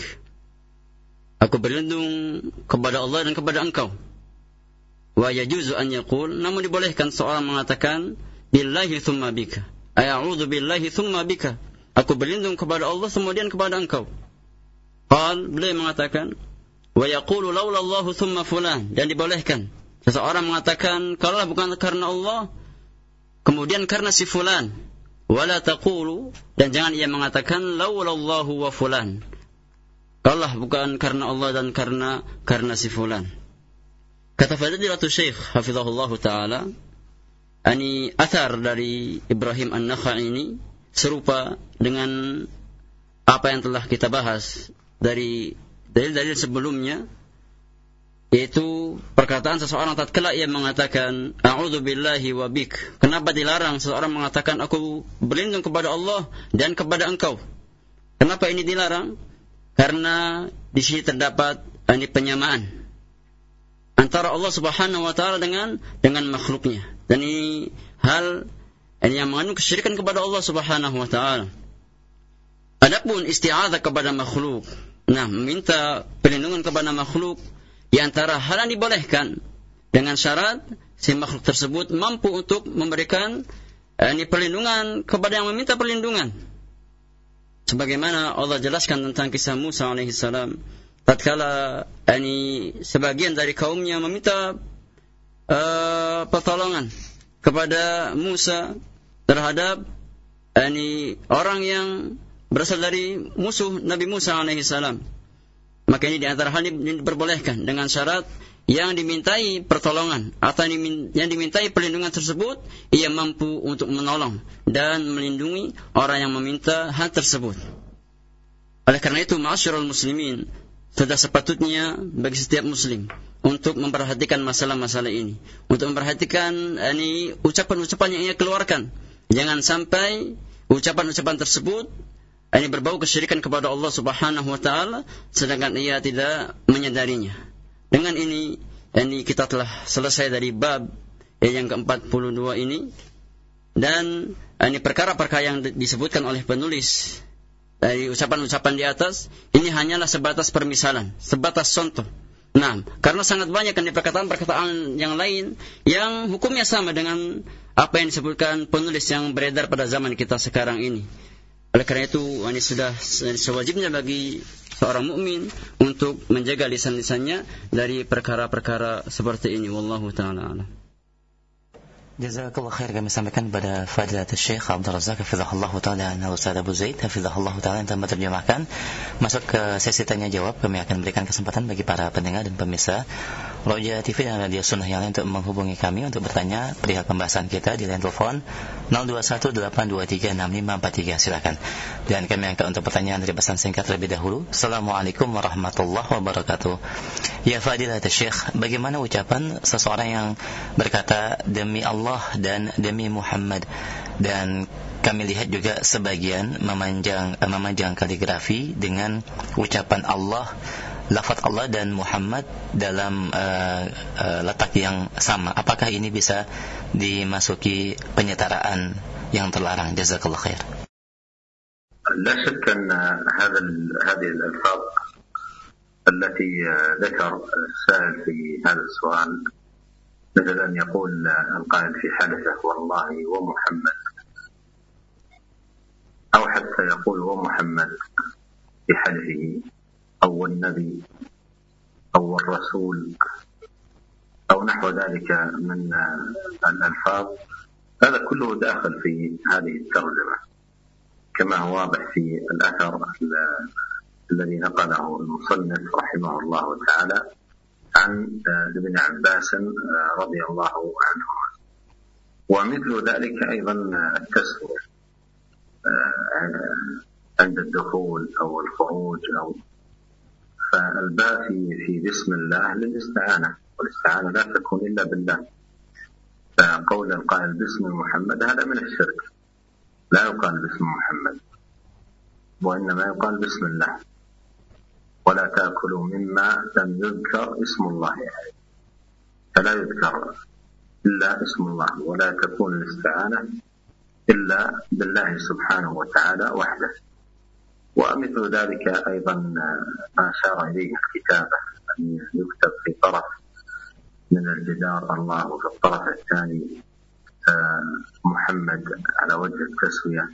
aku berlindung kepada Allah dan kepada engkau. Wa yajuzu an yaqul, namun dibolehkan seorang mengatakan billahi thumma bika, ay a'udzu billahi thumma bika, aku berlindung kepada Allah kemudian kepada engkau. Qal, beliau mengatakan wa yaqulu laula Allahu thumma fulan, dan dibolehkan seseorang mengatakan kalau bukan karena Allah kemudian karena si fulan. Wala taqulu, dan jangan ia mengatakan laulallahu wa fulan, Allah bukan karena Allah dan karena karena si fulan. Kata Fadilatul Syekh hafizahullah taala, ani athar dari Ibrahim An-Nakhai ini serupa dengan apa yang telah kita bahas dari dalil-dalil sebelumnya, yaitu perkataan seseorang tatkala ia mengatakan a'udzu billahi wa bik. Kenapa dilarang seseorang mengatakan aku berlindung kepada Allah dan kepada engkau? Kenapa ini dilarang? Karena di sini terdapat ini penyamaan antara Allah Subhanahu wa taala dengan dengan makhluknya, dan ini hal ini yang mengandung kesyirikan kepada Allah Subhanahu wa taala. Adapun isti'adzah kepada makhluk, nah meminta perlindungan kepada makhluk, di antara hal yang dibolehkan dengan syarat si makhluk tersebut mampu untuk memberikan ini perlindungan kepada yang meminta perlindungan. Sebagaimana Allah jelaskan tentang kisah Musa alaihissalam, tatkala ini sebagian dari kaumnya meminta uh, pertolongan kepada Musa terhadap ini orang yang berasal dari musuh Nabi Musa alaihissalam. Maka ini di antara hal yang diperbolehkan dengan syarat yang dimintai pertolongan atau yang dimintai perlindungan tersebut ia mampu untuk menolong dan melindungi orang yang meminta hal tersebut. Oleh karena itu, ma'asyiral muslimin, sudah sepatutnya bagi setiap muslim untuk memperhatikan masalah-masalah ini, untuk memperhatikan ini ucapan-ucapan yang ia keluarkan. Jangan sampai ucapan-ucapan tersebut ini berbau kesyirikan kepada Allah Subhanahu wa taala sedangkan ia tidak menyadarinya. Dengan ini ini kita telah selesai dari bab yang ke empat puluh dua ini, dan ini perkara-perkara yang disebutkan oleh penulis dari ucapan-ucapan di atas ini hanyalah sebatas permisalan, sebatas contoh. Nah, karena sangat banyak kan perkataan-perkataan yang lain yang hukumnya sama dengan apa yang disebutkan penulis yang beredar pada zaman kita sekarang ini. Oleh karena itu, ini sudah sewajibnya bagi seorang mukmin untuk menjaga lisan-lisannya dari perkara-perkara seperti ini. Wallahu ta'ala a'lam. Jazakallah khair, kami sampaikan kepada Fadilatul Syekh Abdul Razak Hafizahullah Ta'ala dan Ustaz Abu Zaid Hafizahullah Ta'ala yang telah menerjemahkan. Masuk ke sesi tanya jawab, kami akan berikan kesempatan bagi para pendengar dan pemirsa Roja T V dan Radio Sunnah yang lain untuk menghubungi kami untuk bertanya perihal pembahasan kita di line telepon nol dua satu delapan dua tiga enam lima empat tiga, silakan. Dan kami angkat untuk pertanyaan dari pesan singkat terlebih dahulu. Assalamualaikum warahmatullahi wabarakatuh. Ya Fadilatul Syekh, bagaimana ucapan seseorang yang berkata demi Allah dan demi Muhammad, dan kami lihat juga sebagian memanjang memanjang kaligrafi dengan ucapan Allah, lafaz Allah dan Muhammad dalam uh, uh, letak yang sama. Apakah ini bisa dimasuki penyetaraan yang terlarang? Jazakallah khair. لا شك أن هذا هذه الألفاظ التي ذكر السائل في هذا السؤال، مثل أن يقول القائل في حدثه والله ومحمد، أو حتى يقول ومحمد في حلفه، أو النبي أو الرسول أو نحو ذلك من الألفاظ، هذا كله داخل في هذه الترجمة كما هو واضح في الأثر الذي نقله المصنف رحمه الله تعالى عن ابن عباس رضي الله عنهما. ومثل ذلك أيضا التسوية عند الدخول أو الخروج، أو فالباء في في بسم الله للاستعانة، والاستعانة لا تكون إلا بالله. فقول القائل باسم محمد هذا من الشرك، لا يقال باسم محمد، وإنما يقال بسم الله. ولا تأكلوا مما لم يذكر اسم الله عليه، فلا يذكر إلا اسم الله، ولا تكون الاستعانة إلا بالله سبحانه وتعالى وحده. ومثل ذلك أيضا ما أشار إليه الكتابة، أن يكتب في طرف من الجدار الله، وفي الطرف الثاني محمد على وجه التسوية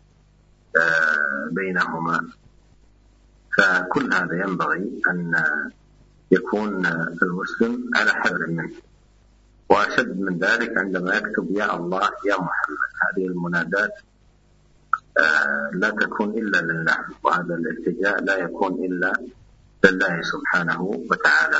بينهما. فكل هذا ينبغي أن يكون المسلم على حذر منه. وأشد من ذلك عندما يكتب يا الله يا محمد، هذه المنادات لا تكون إلا لله، وهذا الالتجاء لا يكون إلا لله سبحانه وتعالى.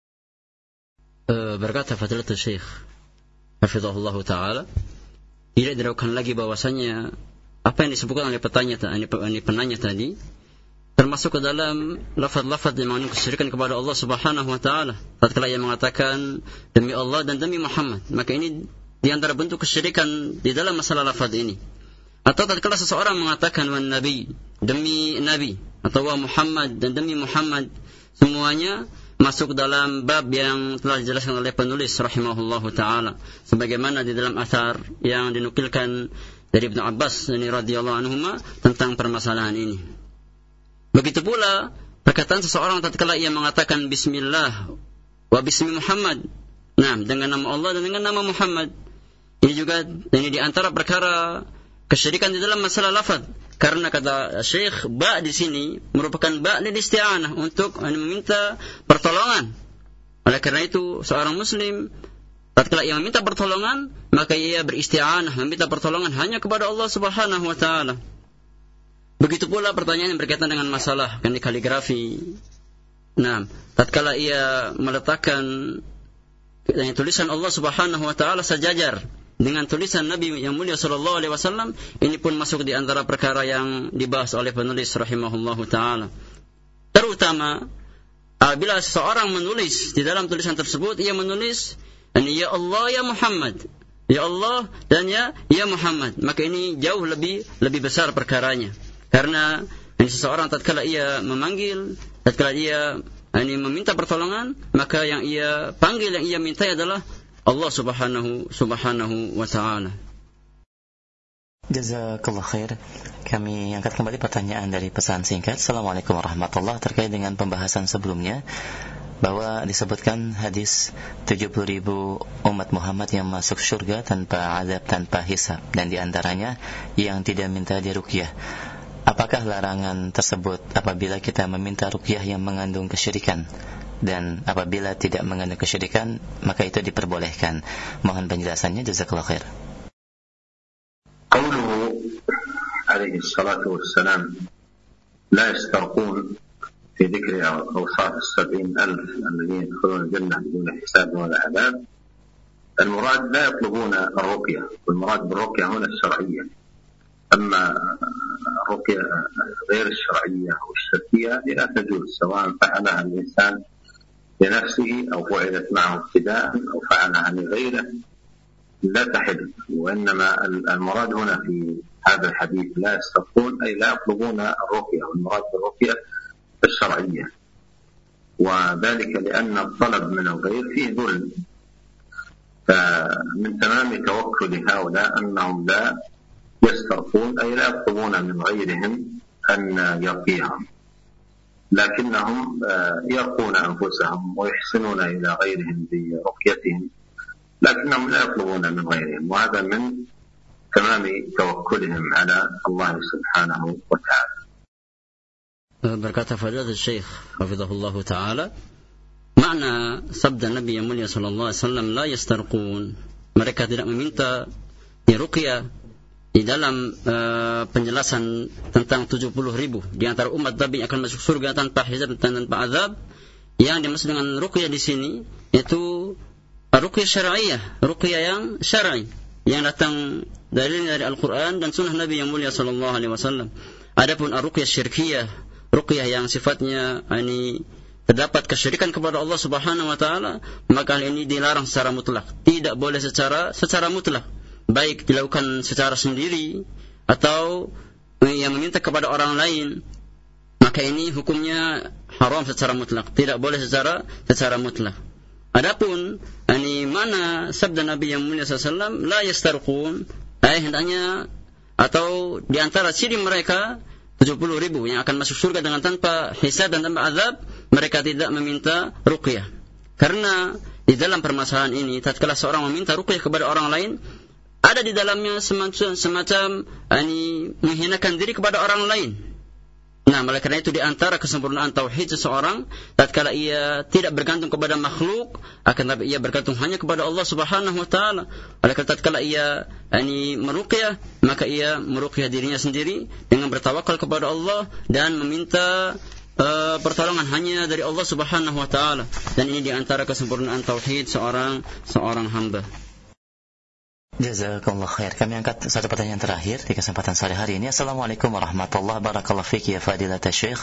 Berkata Fadilatul Syekh Hafizahullah Ta'ala, tidak diragukan lagi bahwasanya apa yang disebutkan oleh petanya, ini penanya tadi termasuk ke dalam lafaz-lafaz yang mengandung kesyirikan kepada Allah Subhanahu wa taala. Tatkala ia mengatakan demi Allah dan demi Muhammad, maka ini di antara bentuk kesyirikan di dalam masalah lafaz ini. Atau tatkala seseorang mengatakan wan nabi, demi nabi, atau wa Muhammad dan demi Muhammad, semuanya masuk dalam bab yang telah dijelaskan oleh penulis rahimahullahu taala, sebagaimana di dalam athar yang dinukilkan dari Ibnu Abbas radhiyallahu anhuma tentang permasalahan ini. Begitu pula perkataan seseorang tatkala ia mengatakan bismillah wa bismi Muhammad, nah dengan nama Allah dan dengan nama Muhammad, ini juga ini di antara perkara kesyirikan di dalam masalah lafaz, karena kata Syekh ba di sini merupakan ba lil isti'anah, untuk meminta pertolongan. Oleh karena itu seorang muslim tatkala ia meminta pertolongan, maka ia beristi'anah, meminta pertolongan hanya kepada Allah Subhanahu wa taala. Begitu pula pertanyaan yang berkaitan dengan masalah kaligrafi. Nah, tatkala ia meletakkan tulisan Allah Subhanahu wa taala sejajar dengan tulisan Nabi yang mulia sallallahu alaihi wasallam, ini pun masuk di antara perkara yang dibahas oleh penulis rahimahullahu taala. Terutama apabila seseorang menulis di dalam tulisan tersebut, ia menulis ya Allah ya Muhammad, ya Allah dan ya ya Muhammad, maka ini jauh lebih lebih besar perkaranya. Karena ini seseorang tatkala ia memanggil, tatkala ia ini meminta pertolongan, maka yang ia panggil, yang ia minta adalah Allah subhanahu subhanahu wa ta'ala. Jazakallah khair. Kami angkat kembali pertanyaan dari pesan singkat. Assalamualaikum warahmatullahi wabarakatuh. Terkait dengan pembahasan sebelumnya, bahwa disebutkan hadis tujuh puluh ribu umat Muhammad yang masuk surga tanpa azab, tanpa hisab, dan diantaranya yang tidak minta diruqyah. Apakah larangan tersebut apabila kita meminta ruqyah yang mengandung kesyirikan? dan apabila tidak mengandung kesyirikan maka itu diperbolehkan. Mohon penjelasannya, jazakallahu khair. قوله عليه الصلاة والسلام لا يسترقون في ذكر أوصاف السبعين ألف الذين يدخلون الجنة بدون حساب ولا عذاب، المراد لا يطلبون الرقية، والمراد بالرقية هنا الشرعية. أما الرقية غير الشرعية أو الشركية لا تجوز، سواء فعلها الإنسان لنفسه أو فعلت معه ابتداء أو فعلها لغيره لا تحل. وإنما المراد هنا في هذا الحديث لا يسترقون أي لا يطلبون الرقية، والمراد بالرقية الشرعية، وذلك لأن الطلب من الغير فيه ذل. فمن تمام توكل هؤلاء أنهم لا يسترقون أي لا يطلبون من غيرهم أن يرقيهم، لكنهم يرقون أنفسهم ويحسنون إلى غيرهم برقيتهم، لكنهم لا يطلبون من غيرهم، وهذا من تمام توكلهم على الله سبحانه وتعالى. Berkata Fadilatul Syekh hafizahullah taala, makna sabda Nabi yang mulia sallallahu alaihi wasallam la yastarqun, mereka tidak meminta ruqyah, di dalam uh, penjelasan tentang tujuh puluh ribu di antara umat Nabi yang akan masuk surga tanpa hisab dan tanpa azab. Yang dimaksud dengan ruqyah di sini yaitu ruqyah syar'iyyah, ruqyah yang syar'i yang datang dari dari Al-Qur'an dan sunnah Nabi yang mulia sallallahu alaihi wasallam. Adapun ruqyah syirkiyah, ruqyah yang sifatnya ini terdapat kesyirikan kepada Allah Subhanahu wa taala, maka hal ini dilarang secara mutlak. Tidak boleh secara secara mutlak, baik dilakukan secara sendiri atau yang meminta kepada orang lain, maka ini hukumnya haram secara mutlak, tidak boleh secara secara mutlak. Adapun ini mana sabda Nabi yang mulia sallallahu alaihi wasallam la yastarqun, eh hendaknya atau di antara ciri mereka tujuh puluh ribu yang akan masuk surga dengan tanpa hisab dan tanpa azab, mereka tidak meminta ruqyah. Karena di dalam permasalahan ini, tatkala seorang meminta ruqyah kepada orang lain, ada di dalamnya semacam, semacam ini, menghinakan diri kepada orang lain. Nah, oleh karena itu di antara kesempurnaan tauhid seseorang, tatkala ia tidak bergantung kepada makhluk, akan tapi ia bergantung hanya kepada Allah Subhanahu wa taala. Oleh karena tatkala ia ini meruqyah, maka ia meruqyah dirinya sendiri dengan bertawakal kepada Allah dan meminta uh, pertolongan hanya dari Allah Subhanahu wa taala. Dan ini di antara kesempurnaan tauhid seorang seorang hamba. Jazakallah khair. Kami angkat satu pertanyaan terakhir di kesempatan sore hari ini. Assalamualaikum warahmatullahi wabarakatuh. Fiki ya Fadilatul Syekh.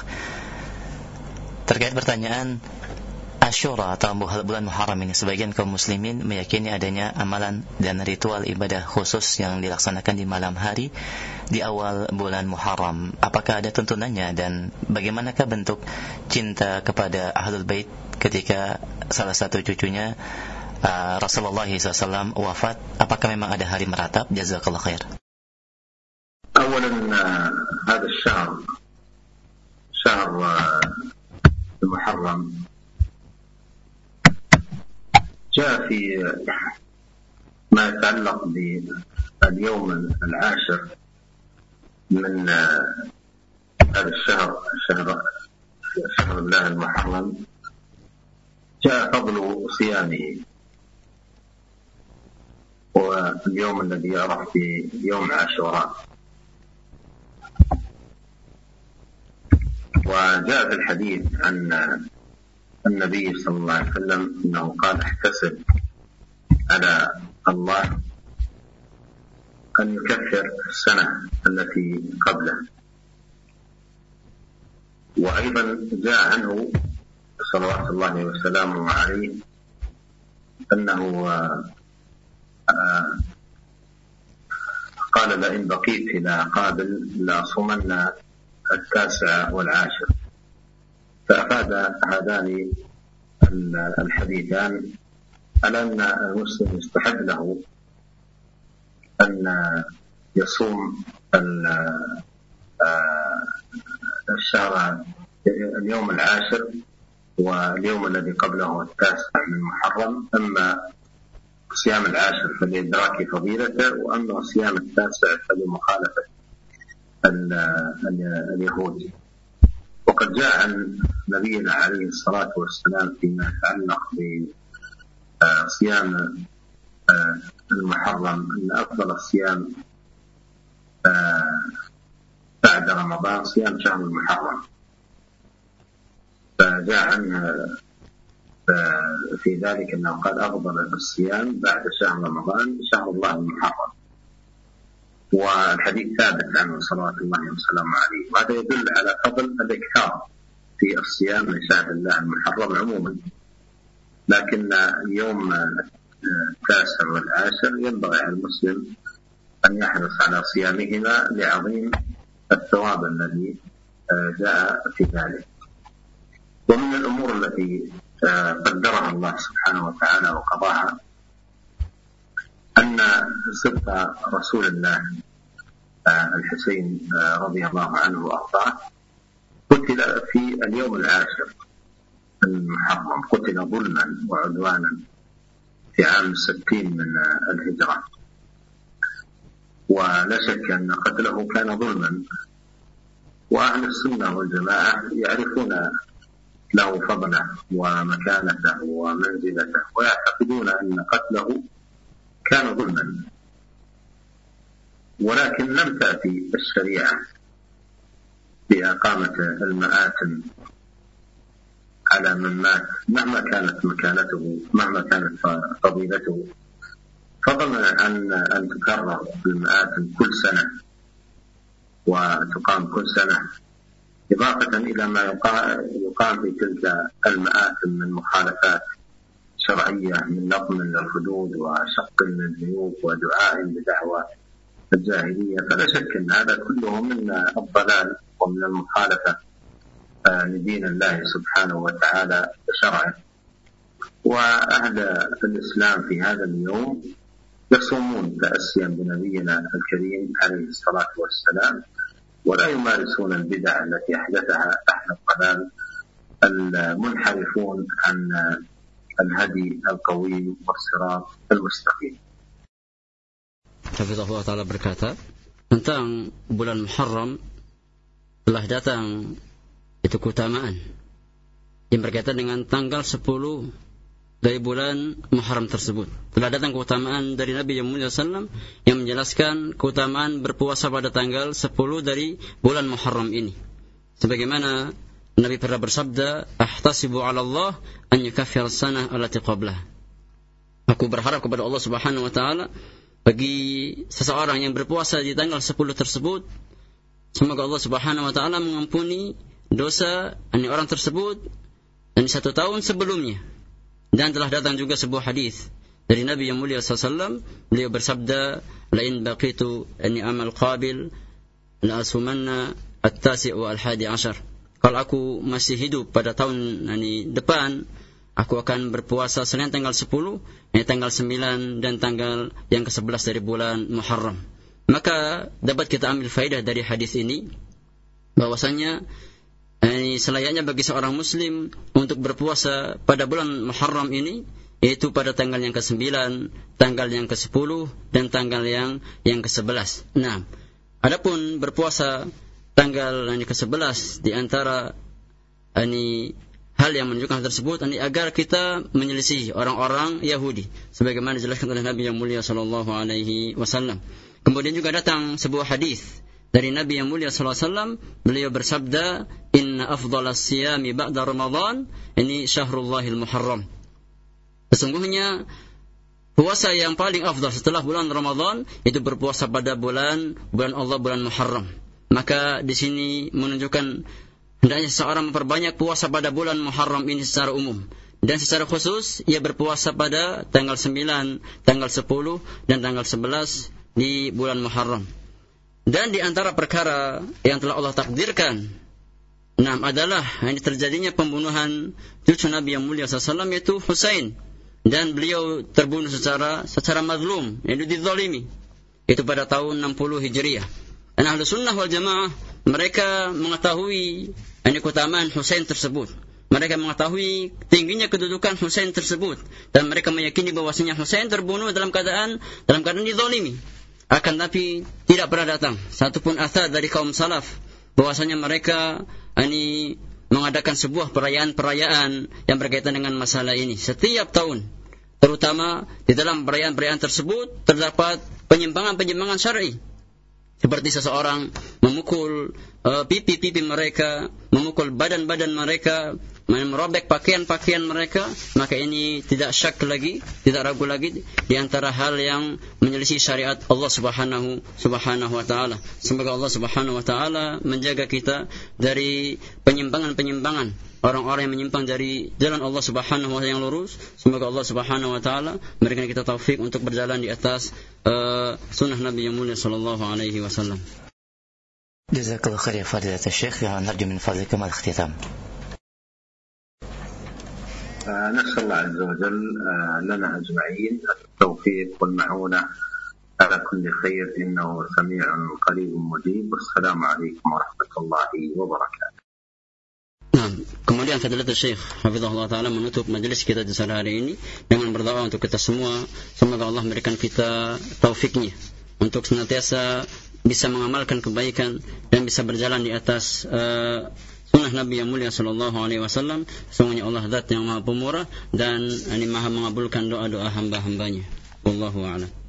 Terkait pertanyaan Asyura atau bulan Muharram ini, sebagian kaum muslimin meyakini adanya amalan dan ritual ibadah khusus yang dilaksanakan di malam hari di awal bulan Muharram. Apakah ada tuntunannya dan bagaimanakah bentuk cinta kepada Ahlul Bait ketika salah satu cucunya Uh, Rasulullah shallallahu alaihi wasallam wafat? Apakah memang ada hari meratap? Jazakallah khair. أولا هذا الشهر شهر المحرم جاء في ما يتعلق باليوم العاشر من هذا الشهر شهر شهر الله المحرم جاء فضل صيامه، واليوم الذي يعرف بيوم عاشوراء. وجاء في الحديث عن النبي صلى الله عليه وسلم أنه قال احتسب على الله أن يكفر السنة التي قبله. وأيضا جاء عنه صلوات الله وسلامه عليه أنه قال لئن بقيت إلى قابل لأصومن التاسع والعاشر. فأفاد هذان الحديثان على أن المسلم يستحب له أن يصوم الشهر اليوم العاشر واليوم الذي قبله التاسع من محرم. أما صيام العاشر فلإدراك فضيلته، وأما صيام التاسع فلمخالفة اليهود. وقد جاء عن نبينا عليه الصلاة والسلام فيما يتعلق بصيام المحرم أن أفضل الصيام بعد رمضان صيام شهر المحرم، فجاء عنها في ذلك أنه قال أفضل الصيام بعد شهر رمضان شهر الله المحرم، والحديث ثابت عنه صلوات الله وسلامه عليه، وهذا يدل على فضل الإكثار في الصيام من شهر الله المحرم عموما. لكن اليوم التاسع والعاشر ينبغي على المسلم أن يحرص على صيامهما لعظيم الثواب الذي جاء في ذلك. ومن الأمور التي قدرها الله سبحانه وتعالى وقضاها أن صدق رسول الله الحسين رضي الله عنه وأرضاه قتل في اليوم العاشر المحرم، قتل ظلما وعدوانا في عام ستين من الهجرة، ولا شك أن قتله كان ظلما، وأهل السنة والجماعة يعرفون له فضله ومكانته ومنزلته، ويعتقدون أن قتله كان ظلما. ولكن لم تأتي الشريعة بإقامة المآتم على من مات مهما كانت مكانته مهما كانت فضيلته، فضلا عن أن تكرر المآتم كل سنة وتقام كل سنة، إضافة إلى ما يقام في تلك المآتم من مخالفات شرعية من نظم للحدود وشق للجيوب ودعاء بدعوى الجاهلية. فلا شك أن هذا كله من الضلال ومن المخالفة لدين الله سبحانه وتعالى شرعا. وأهل الإسلام في هذا اليوم يصومون تأسيا بنبينا الكريم عليه الصلاة والسلام، ولا يمارسون البدع التي أحدثها أهل الضلال المنحرفون عن الهدي القويم والصراط المستقيم. Hafizahullah Ta'ala berkata tentang bulan Muharram, telah datang itu keutamaan yang berkaitan dengan tanggal sepuluh dari bulan Muharram tersebut. Telah datang keutamaan dari Nabi yang mulia sallam yang menjelaskan keutamaan berpuasa pada tanggal sepuluh dari bulan Muharram ini. Sebagaimana Nabi pernah bersabda, "Ahtasibu 'ala Allah an yukaffira as-sanah allati qablah." Aku berharap kepada Allah Subhanahu wa taala bagi seseorang yang berpuasa di tanggal sepuluh tersebut, semoga Allah Subhanahu wa taala mengampuni dosa ani orang tersebut dan satu tahun sebelumnya. Dan telah datang juga sebuah hadis dari Nabi yang mulia sallallahu alaihi wasallam, beliau bersabda, "La in baqitu anni amal qabil la asumanna at-tasi' wa al-hadi ashar." Kalau aku masih hidup pada tahun ini depan, aku akan berpuasa selain tanggal sepuluh, ini tanggal sembilan dan tanggal yang kesebelas dari bulan Muharram. Maka dapat kita ambil faedah dari hadis ini bahwasanya ini selayaknya bagi seorang muslim untuk berpuasa pada bulan Muharram ini, yaitu pada tanggal yang kesembilan, tanggal yang kesepuluh dan tanggal yang yang kesebelas. Nah, adapun berpuasa tanggal yang kesebelas di antara ini hal yang menunjukkan hal tersebut ini agar kita menyelisih orang-orang Yahudi sebagaimana dijelaskan oleh Nabi yang mulia sallallahu alaihi wasallam. Kemudian juga datang sebuah hadis dari Nabi yang mulia sallallahu alaihi wasallam, beliau bersabda, "Inna afdhalas siyami ba'da Ramadan ini syahrullahil muharram." Sesungguhnya puasa yang paling afdal setelah bulan Ramadan itu berpuasa pada bulan bulan Allah, bulan Muharram. Maka di sini menunjukkan hendaknya seseorang memperbanyak puasa pada bulan Muharram ini secara umum, dan secara khusus ia berpuasa pada tanggal sembilan, tanggal sepuluh dan tanggal sebelas di bulan Muharram. Dan di antara perkara yang telah Allah takdirkan, nah adalah ini terjadinya pembunuhan cucu Nabi yang mulia sallallahu alaihi wasallam, yaitu Husain, dan beliau terbunuh secara secara mazlum, yaitu dizalimi, itu pada tahun enam puluh Hijriah. Dan Ahlu Sunnah wal Jamaah mereka mengetahui ini keutamaan Husain tersebut. Mereka mengetahui tingginya kedudukan Husain tersebut, dan mereka meyakini bahwasanya Husain terbunuh dalam keadaan dalam keadaan dizalimi. Akan tapi tidak pernah datang satupun athar dari kaum salaf bahwasanya mereka ini mengadakan sebuah perayaan-perayaan yang berkaitan dengan masalah ini setiap tahun. Terutama di dalam perayaan-perayaan tersebut terdapat penyimpangan-penyimpangan syar'i. Seperti seseorang memukul uh, pipi-pipi mereka, memukul badan-badan mereka, merobek pakaian-pakaian mereka, maka ini tidak syak lagi, tidak ragu lagi di antara hal yang menyelisih syariat Allah Subhanahu Subhanahu wa taala. Semoga Allah Subhanahu wa taala menjaga kita dari penyimpangan-penyimpangan orang-orang yang menyimpang dari jalan Allah Subhanahu wa taala yang lurus. Semoga Allah Subhanahu wa taala memberikan kita taufik untuk berjalan di atas uh, sunnah Nabi yang mulia sallallahu alaihi wasallam. Jazakallahu khair ya fadilatul Syekh, wa narju min fadlikum al-ikhtitam. نسأل الله عز وجل لنا أجمعين التوفيق والمعونة على كل خير إنه سميع قريب مجيب والسلام عليكم ورحمة الله وبركاته. Nah, kemudian Fadilatul Syekh Hafizahullah Ta'ala menutup majelis kita di sore hari ini dengan berdoa untuk kita semua. Semoga Allah memberikan kita taufiknya untuk senantiasa bisa mengamalkan kebaikan dan bisa berjalan di atas uh, sunnah Nabi yang mulia sallallahu alaihi wasallam. Sesungguhnya Allah Zat yang Maha Pemurah dan ini Maha mengabulkan doa-doa hamba-hambanya. Wallahu a'lam.